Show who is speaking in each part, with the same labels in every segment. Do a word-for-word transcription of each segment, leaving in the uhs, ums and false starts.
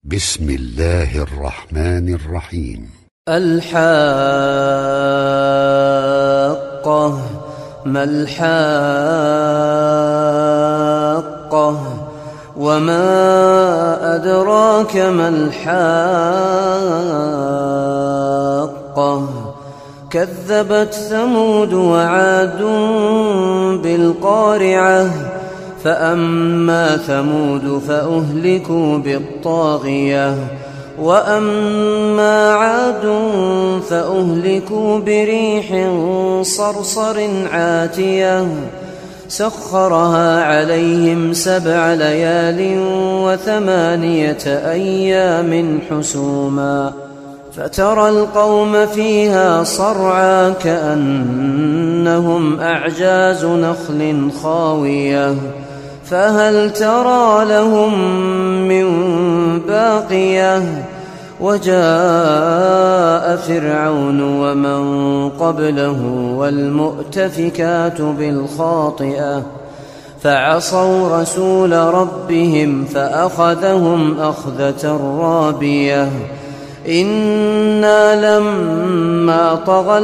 Speaker 1: بسم الله الرحمن الرحيم.
Speaker 2: الحاقة. ما الحاقة وما أدراك ما الحاقة. كذبت ثمود وعاد بالقارعة. فأما ثمود فأهلكوا بالطاغية وأما عاد فأهلكوا بريح صرصر عاتية سخرها عليهم سبع ليال وثمانية أيام حسوما فترى القوم فيها صرعى كأنهم أعجاز نخل خاوية فهل ترى لهم من باقية. وجاء فرعون ومن قبله والمؤتفكات بالخاطئة فعصوا رسول ربهم فأخذهم أخذة رابية. إنا لما طغى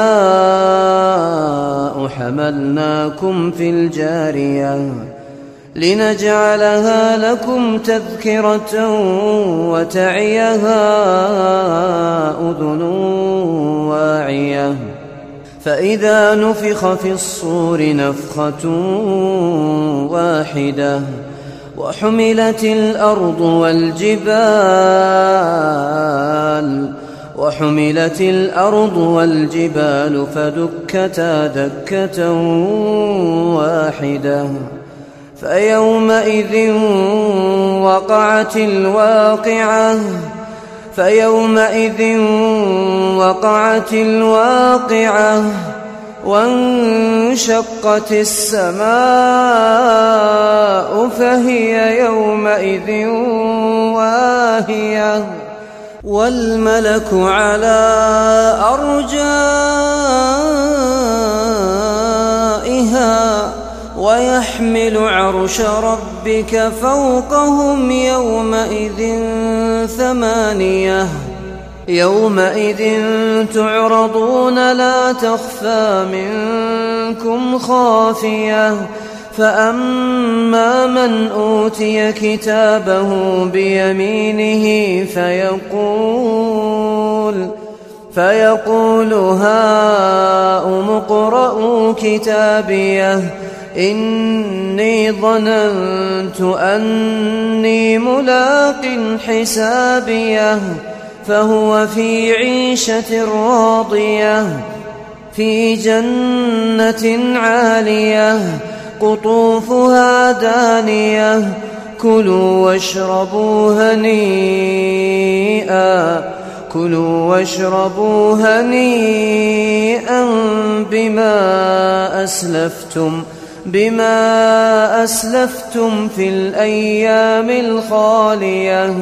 Speaker 2: الماء حملناكم في الجارية لنجعلها لكم تذكرة وتعيها أذن واعية. فإذا نفخ في الصور نفخة واحدة وحملت الأرض والجبال وحملت الأرض والجبال فدكتا دكة واحدة فيومئذ وقعت الواقعة فيومئذ وقعت الواقعة وانشقت السماء فهي يومئذ واهية والملك على أرجائها ويحمل عرش ربك فوقهم يومئذ ثمانية. يومئذ تعرضون لا تخفى منكم خافية. فأما من أوتي كتابه بيمينه فيقول فيقول هاؤم اقرءوا كتابيه إني ظننت أني ملاق حسابيه فهو في عيشة راضية في جنة عالية قطوفها دانية كلوا واشربوا هنيئا كلوا واشربوا هنيئا بما أسلفتم بما أسلفتم في الأيام الخالية.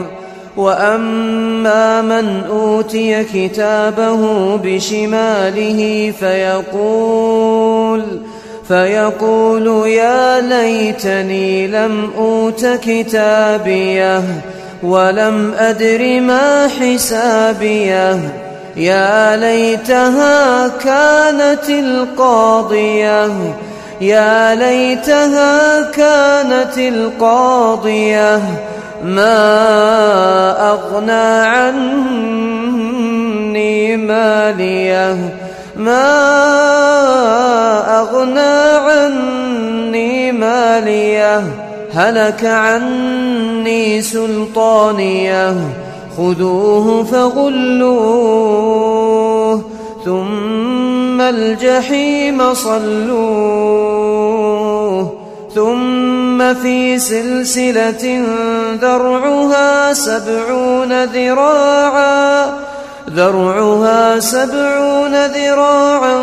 Speaker 2: وأما من أوتي كتابه بشماله فيقول فيقول يا ليتني لم أوت كتابيه ولم أدر ما حسابيه يا ليتها كانت القاضية يا ليتها كانت القاضية ما أغنى عني ماليه ما أغنى عني ماليه هلك عني سلطانيه خذوه فغلوه ثم الجحيم صلوه ثم في سلسلة ذرعها سبعون ذراعا ذرعها سبعون ذراعا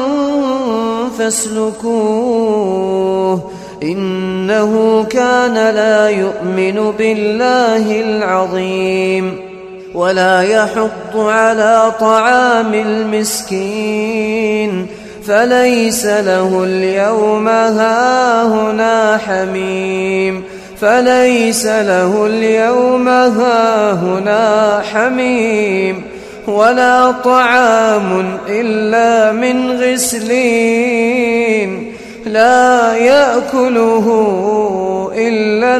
Speaker 2: فاسلكوه إنه كان لا يؤمن بالله العظيم ولا يحض على طعام المسكين فليس له اليوم هاهنا حميم فليس له اليوم هاهنا حميم ولا طعام إلا من غسلين لا يأكله إلا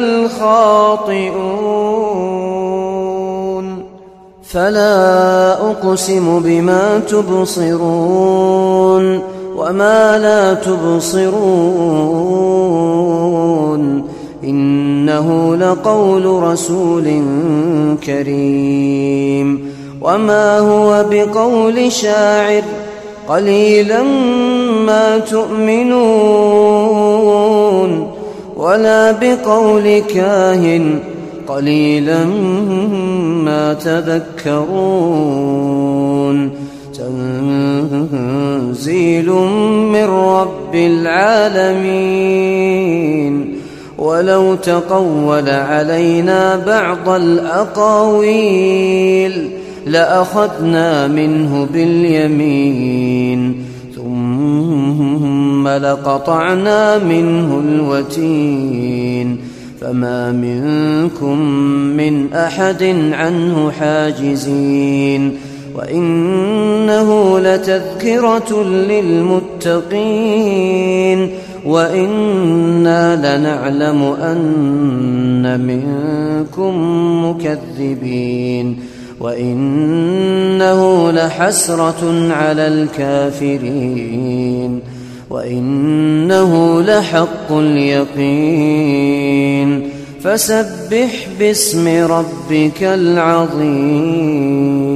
Speaker 2: الخاطئون فلا أقسم بما تبصرون وما لا تبصرون إنه لقول رسول كريم وما هو بقول شاعر قليلا ما تؤمنون ولا بقول كاهن قليلا ما تذكرون تنزيل من رب العالمين ولو تقول علينا بعض الأقاويل لأخذنا منه باليمين ثم لقطعنا منه الوتين فما منكم من أحد عنه حاجزين وإنه لتذكرة للمتقين وإنا لنعلم أن منكم مكذبين وإنه لحسرة على الكافرين وإنه لحق اليقين فسبح باسم ربك العظيم.